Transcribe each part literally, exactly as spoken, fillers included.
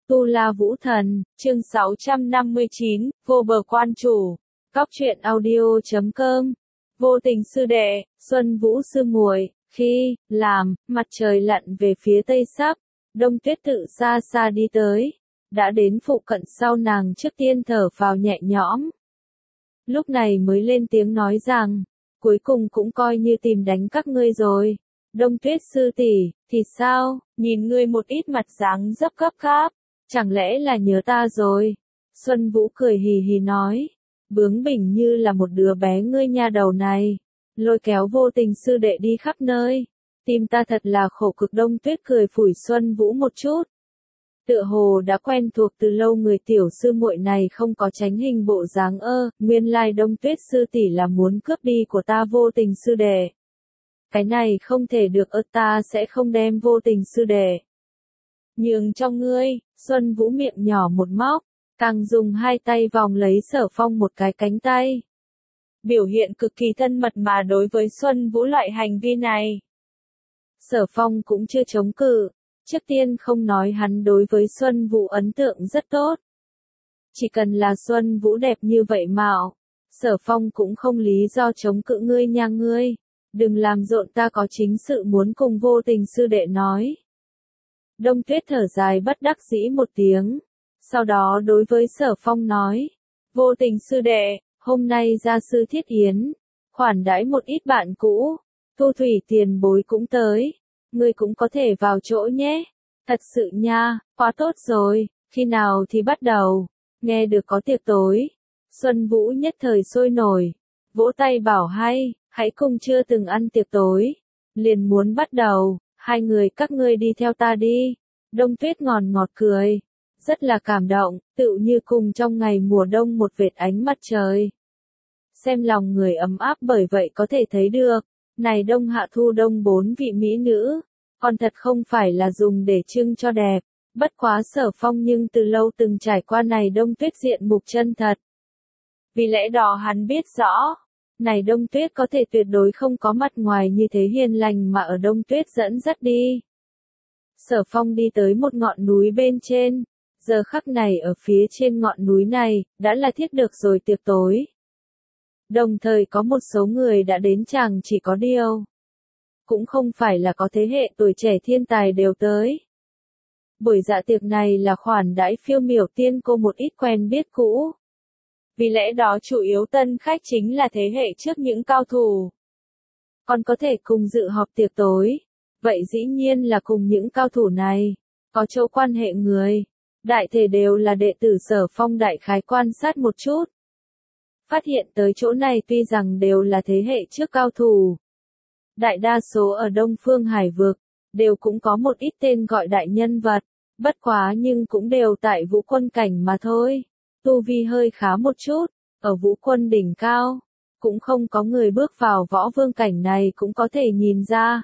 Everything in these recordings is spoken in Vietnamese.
Tu La Vũ Thần, chương sáu trăm năm mươi chín, vô bờ quan chủ. Cóc truyện audio chấm com. Vô tình sư đệ, Xuân Vũ sư muội, khi, làm, mặt trời lặn về phía tây sắp, Đông Tuyết tự xa xa đi tới. Đã đến phụ cận sau nàng trước tiên thở phào nhẹ nhõm. Lúc này mới lên tiếng nói rằng, cuối cùng cũng coi như tìm đánh các ngươi rồi. Đông Tuyết sư tỷ, thì sao, nhìn ngươi một ít mặt dáng dấp gấp gáp, chẳng lẽ là nhớ ta rồi? Xuân Vũ cười hì hì nói, bướng bỉnh như là một đứa bé ngươi nha đầu này, lôi kéo vô tình sư đệ đi khắp nơi, tìm ta thật là khổ cực. Đông Tuyết cười phủi Xuân Vũ một chút. Tựa hồ đã quen thuộc từ lâu người tiểu sư muội này không có tránh hình bộ dáng ơ, nguyên lai Đông Tuyết sư tỷ là muốn cướp đi của ta vô tình sư đệ. Cái này không thể được ơ, ta sẽ không đem vô tình sư đệ nhường cho ngươi. Xuân Vũ miệng nhỏ một móc, càng dùng hai tay vòng lấy Sở Phong một cái cánh tay. Biểu hiện cực kỳ thân mật mà đối với Xuân Vũ loại hành vi này. Sở Phong cũng chưa chống cự, trước tiên không nói hắn đối với Xuân Vũ ấn tượng rất tốt. Chỉ cần là Xuân Vũ đẹp như vậy mạo, Sở Phong cũng không lý do chống cự ngươi nha ngươi. Đừng làm rộn, ta có chính sự muốn cùng vô tình sư đệ nói. Đông Tuyết thở dài bất đắc dĩ một tiếng, sau đó đối với Sở Phong nói, vô tình sư đệ, hôm nay gia sư thiết yến, khoản đãi một ít bạn cũ, Thu Thủy tiền bối cũng tới, ngươi cũng có thể vào chỗ nhé. Thật sự nha, quá tốt rồi, khi nào thì bắt đầu? Nghe được có tiệc tối, Xuân Vũ nhất thời sôi nổi, vỗ tay bảo hay, hãy cùng chưa từng ăn tiệc tối, liền muốn bắt đầu. Hai người các ngươi đi theo ta đi. Đông Tuyết ngọt ngọt cười, rất là cảm động, tựu như cùng trong ngày mùa đông một vệt ánh mặt trời. Xem lòng người ấm áp, bởi vậy có thể thấy được, này đông hạ thu đông bốn vị mỹ nữ, còn thật không phải là dùng để trưng cho đẹp, bất quá Sở Phong nhưng từ lâu từng trải qua này Đông Tuyết diện mục chân thật. Vì lẽ đó hắn biết rõ, này Đông Tuyết có thể tuyệt đối không có mặt ngoài như thế hiền lành mà ở Đông Tuyết dẫn dắt đi. Sở Phong đi tới một ngọn núi bên trên, giờ khắc này ở phía trên ngọn núi này, đã là thiết được rồi tiệc tối. Đồng thời có một số người đã đến, chẳng chỉ có điều. Cũng không phải là có thế hệ tuổi trẻ thiên tài đều tới. Buổi dạ tiệc này là khoản đãi phiêu miểu tiên cô một ít quen biết cũ. Vì lẽ đó chủ yếu tân khách chính là thế hệ trước những cao thủ. Còn có thể cùng dự họp tiệc tối. Vậy dĩ nhiên là cùng những cao thủ này. Có chỗ quan hệ người. Đại thể đều là đệ tử Sở Phong. Đại khái quan sát một chút. Phát hiện tới chỗ này tuy rằng đều là thế hệ trước cao thủ. Đại đa số ở Đông Phương Hải Vực. Đều cũng có một ít tên gọi đại nhân vật. Bất quá nhưng cũng đều tại vũ quân cảnh mà thôi. Tu vi hơi khá một chút, ở vũ quân đỉnh cao, cũng không có người bước vào võ vương cảnh này cũng có thể nhìn ra.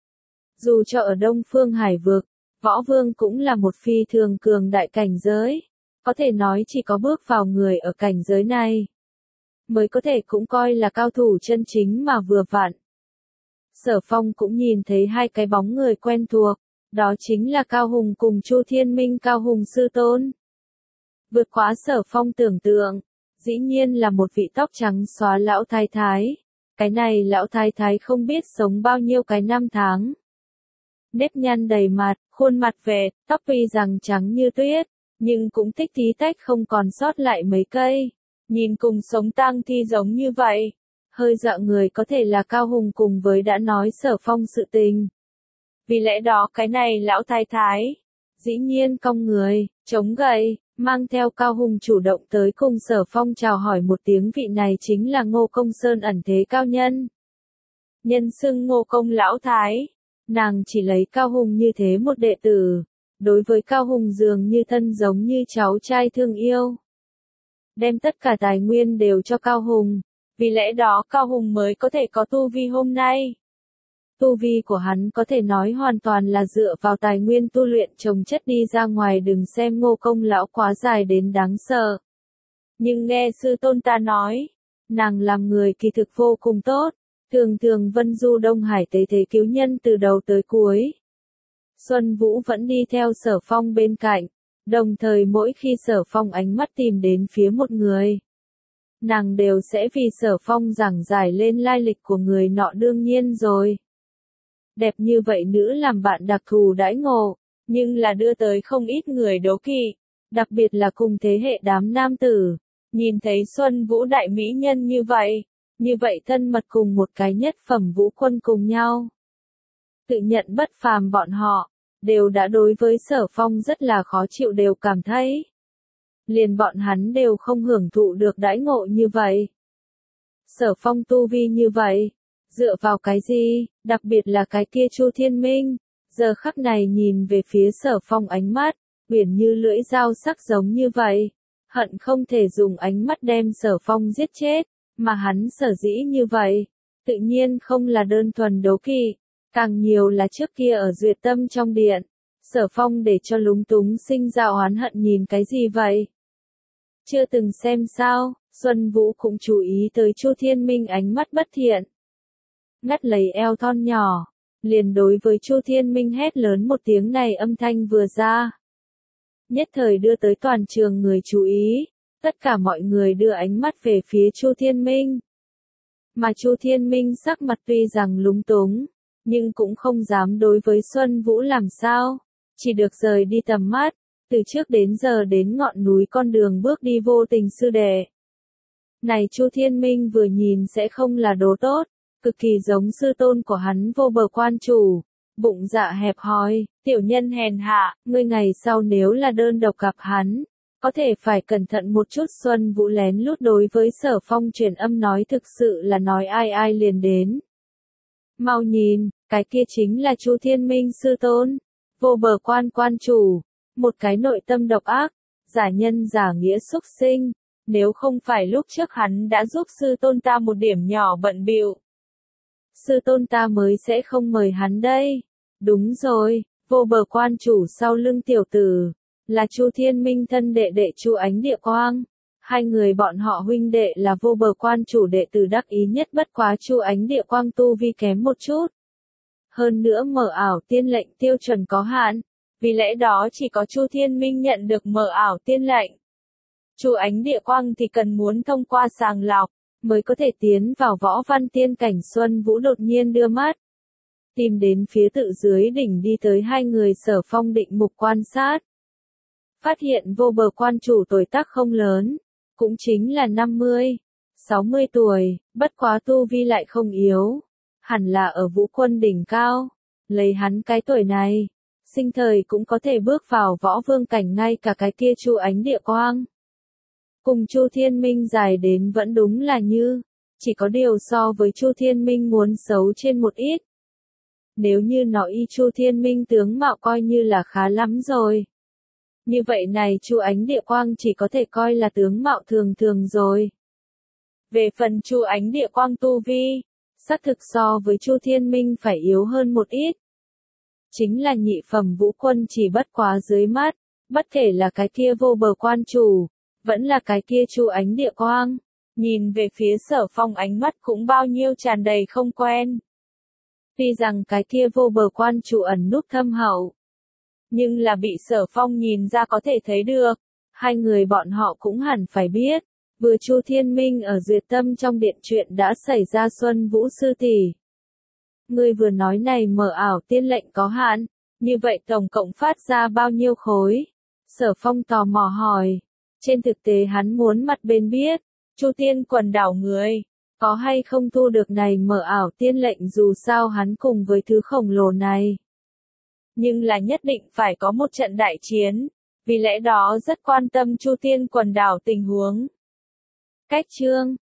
Dù cho ở Đông Phương Hải Vực, võ vương cũng là một phi thường cường đại cảnh giới, có thể nói chỉ có bước vào người ở cảnh giới này, mới có thể cũng coi là cao thủ chân chính mà vừa vặn. Sở Phong cũng nhìn thấy hai cái bóng người quen thuộc, đó chính là Cao Hùng cùng Chu Thiên Minh. Cao Hùng sư tôn. Vượt quá Sở Phong tưởng tượng, dĩ nhiên là một vị tóc trắng xóa lão thái thái. Cái này lão thái thái không biết sống bao nhiêu cái năm tháng. Nếp nhăn đầy mặt, khuôn mặt vẹt, tóc tuy rằng trắng như tuyết, nhưng cũng tích tí tách không còn sót lại mấy cây. Nhìn cùng sống tang thi giống như vậy. Hơi dọa người có thể là Cao Hùng cùng với đã nói Sở Phong sự tình. Vì lẽ đó cái này lão thái thái, dĩ nhiên cong người, chống gậy. Mang theo Cao Hùng chủ động tới cùng Sở Phong chào hỏi một tiếng. Vị này chính là Ngô Công Sơn ẩn thế cao nhân. Nhân xưng Ngô Công lão thái. Nàng chỉ lấy Cao Hùng như thế một đệ tử. Đối với Cao Hùng dường như thân giống như cháu trai thương yêu. Đem tất cả tài nguyên đều cho Cao Hùng. Vì lẽ đó Cao Hùng mới có thể có tu vi hôm nay. Tu vi của hắn có thể nói hoàn toàn là dựa vào tài nguyên tu luyện trồng chất đi ra ngoài. Đừng xem Ngô Công lão quá dài đến đáng sợ. Nhưng nghe sư tôn ta nói, nàng làm người kỳ thực vô cùng tốt, thường thường vân du Đông Hải tế thế cứu nhân từ đầu tới cuối. Xuân Vũ vẫn đi theo Sở Phong bên cạnh, Đồng thời mỗi khi Sở Phong ánh mắt tìm đến phía một người, nàng đều sẽ vì Sở Phong giảng giải lên lai lịch của người nọ đương nhiên rồi. Đẹp như vậy nữ làm bạn đặc thù đãi ngộ, nhưng là đưa tới không ít người đố kỵ, đặc biệt là cùng thế hệ đám nam tử, nhìn thấy Xuân Vũ đại mỹ nhân như vậy, như vậy thân mật cùng một cái nhất phẩm vũ quân cùng nhau. Tự nhận bất phàm bọn họ, đều đã đối với Sở Phong rất là khó chịu đều cảm thấy. Liền bọn hắn đều không hưởng thụ được đãi ngộ như vậy. Sở Phong tu vi như vậy, dựa vào cái gì, đặc biệt là cái kia Chu Thiên Minh, giờ khắc này nhìn về phía Sở Phong ánh mắt, uyển như lưỡi dao sắc giống như vậy, hận không thể dùng ánh mắt đem Sở Phong giết chết, mà hắn sở dĩ như vậy, tự nhiên không là đơn thuần đố kỵ, càng nhiều là trước kia ở Duyệt Tâm trong điện, Sở Phong để cho lúng túng sinh ra oán hận nhìn cái gì vậy? Chưa từng xem sao, Xuân Vũ cũng chú ý tới Chu Thiên Minh ánh mắt bất thiện. Ngắt lấy eo thon nhỏ, liền đối với Chu Thiên Minh hét lớn một tiếng này âm thanh vừa ra. Nhất thời đưa tới toàn trường người chú ý, tất cả mọi người đưa ánh mắt về phía Chu Thiên Minh. Mà Chu Thiên Minh sắc mặt tuy rằng lúng túng, nhưng cũng không dám đối với Xuân Vũ làm sao, chỉ được rời đi tầm mắt, từ trước đến giờ đến ngọn núi con đường bước đi vô tình sư đệ. Này Chu Thiên Minh vừa nhìn sẽ không là đồ tốt, cực kỳ giống sư tôn của hắn Vô Bờ Quan Chủ, bụng dạ hẹp hòi, tiểu nhân hèn hạ, ngươi ngày sau nếu là đơn độc gặp hắn, có thể phải cẩn thận một chút. Xuân Vũ lén lút đối với Sở Phong truyền âm nói thực sự là nói ai ai liền đến. Mau nhìn, cái kia chính là Chu Thiên Minh sư tôn, Vô Bờ Quan Quan Chủ, một cái nội tâm độc ác, giả nhân giả nghĩa xúc sinh, nếu không phải lúc trước hắn đã giúp sư tôn ta một điểm nhỏ bận bịu, sư tôn ta mới sẽ không mời hắn đây. Đúng rồi, Vô Bờ Quan Chủ sau lưng tiểu tử, là Chu Thiên Minh thân đệ đệ Chu Ánh Địa Quang. Hai người bọn họ huynh đệ là Vô Bờ Quan Chủ đệ tử đắc ý nhất, bất quá Chu Ánh Địa Quang tu vi kém một chút. Hơn nữa mở ảo tiên lệnh tiêu chuẩn có hạn, vì lẽ đó chỉ có Chu Thiên Minh nhận được mở ảo tiên lệnh. Chu Ánh Địa Quang thì cần muốn thông qua sàng lọc, mới có thể tiến vào võ văn tiên cảnh. Xuân Vũ đột nhiên đưa mắt, tìm đến phía tự dưới đỉnh đi tới hai người. Sở Phong định mục quan sát, phát hiện Vô Bờ Quan Chủ tuổi tác không lớn, cũng chính là năm mươi, sáu mươi tuổi, bất quá tu vi lại không yếu, hẳn là ở vũ quân đỉnh cao, lấy hắn cái tuổi này, sinh thời cũng có thể bước vào võ vương cảnh. Ngay cả cái kia Chu Ánh Địa Quang, cùng Chu Thiên Minh dài đến vẫn đúng là như, chỉ có điều so với Chu Thiên Minh muốn xấu trên một ít. Nếu như nói y Chu Thiên Minh tướng mạo coi như là khá lắm rồi. Như vậy này Chu Ánh Địa Quang chỉ có thể coi là tướng mạo thường thường rồi. Về phần Chu Ánh Địa Quang tu vi, xác thực so với Chu Thiên Minh phải yếu hơn một ít. Chính là nhị phẩm vũ quân chỉ bất quá dưới mắt, bất kể là cái kia Vô Bờ Quan Chủ, vẫn là cái kia Chu Ánh Địa Quang, nhìn về phía Sở Phong ánh mắt cũng bao nhiêu tràn đầy không quen. Tuy rằng cái kia Vô Bờ Quan Chủ ẩn núp thâm hậu, nhưng là bị Sở Phong nhìn ra có thể thấy được, hai người bọn họ cũng hẳn phải biết, vừa Chu Thiên Minh ở Duyệt Tâm trong điện chuyện đã xảy ra. Xuân Vũ sư tỷ, ngươi vừa nói này mở ảo tiên lệnh có hạn, như vậy tổng cộng phát ra bao nhiêu khối? Sở Phong tò mò hỏi. Trên thực tế hắn muốn mặt bên biết, Chu Tiên quần đảo người, có hay không thu được này mở ảo tiên lệnh, dù sao hắn cùng với thứ khổng lồ này. Nhưng là nhất định phải có một trận đại chiến, vì lẽ đó rất quan tâm Chu Tiên quần đảo tình huống. Cách chương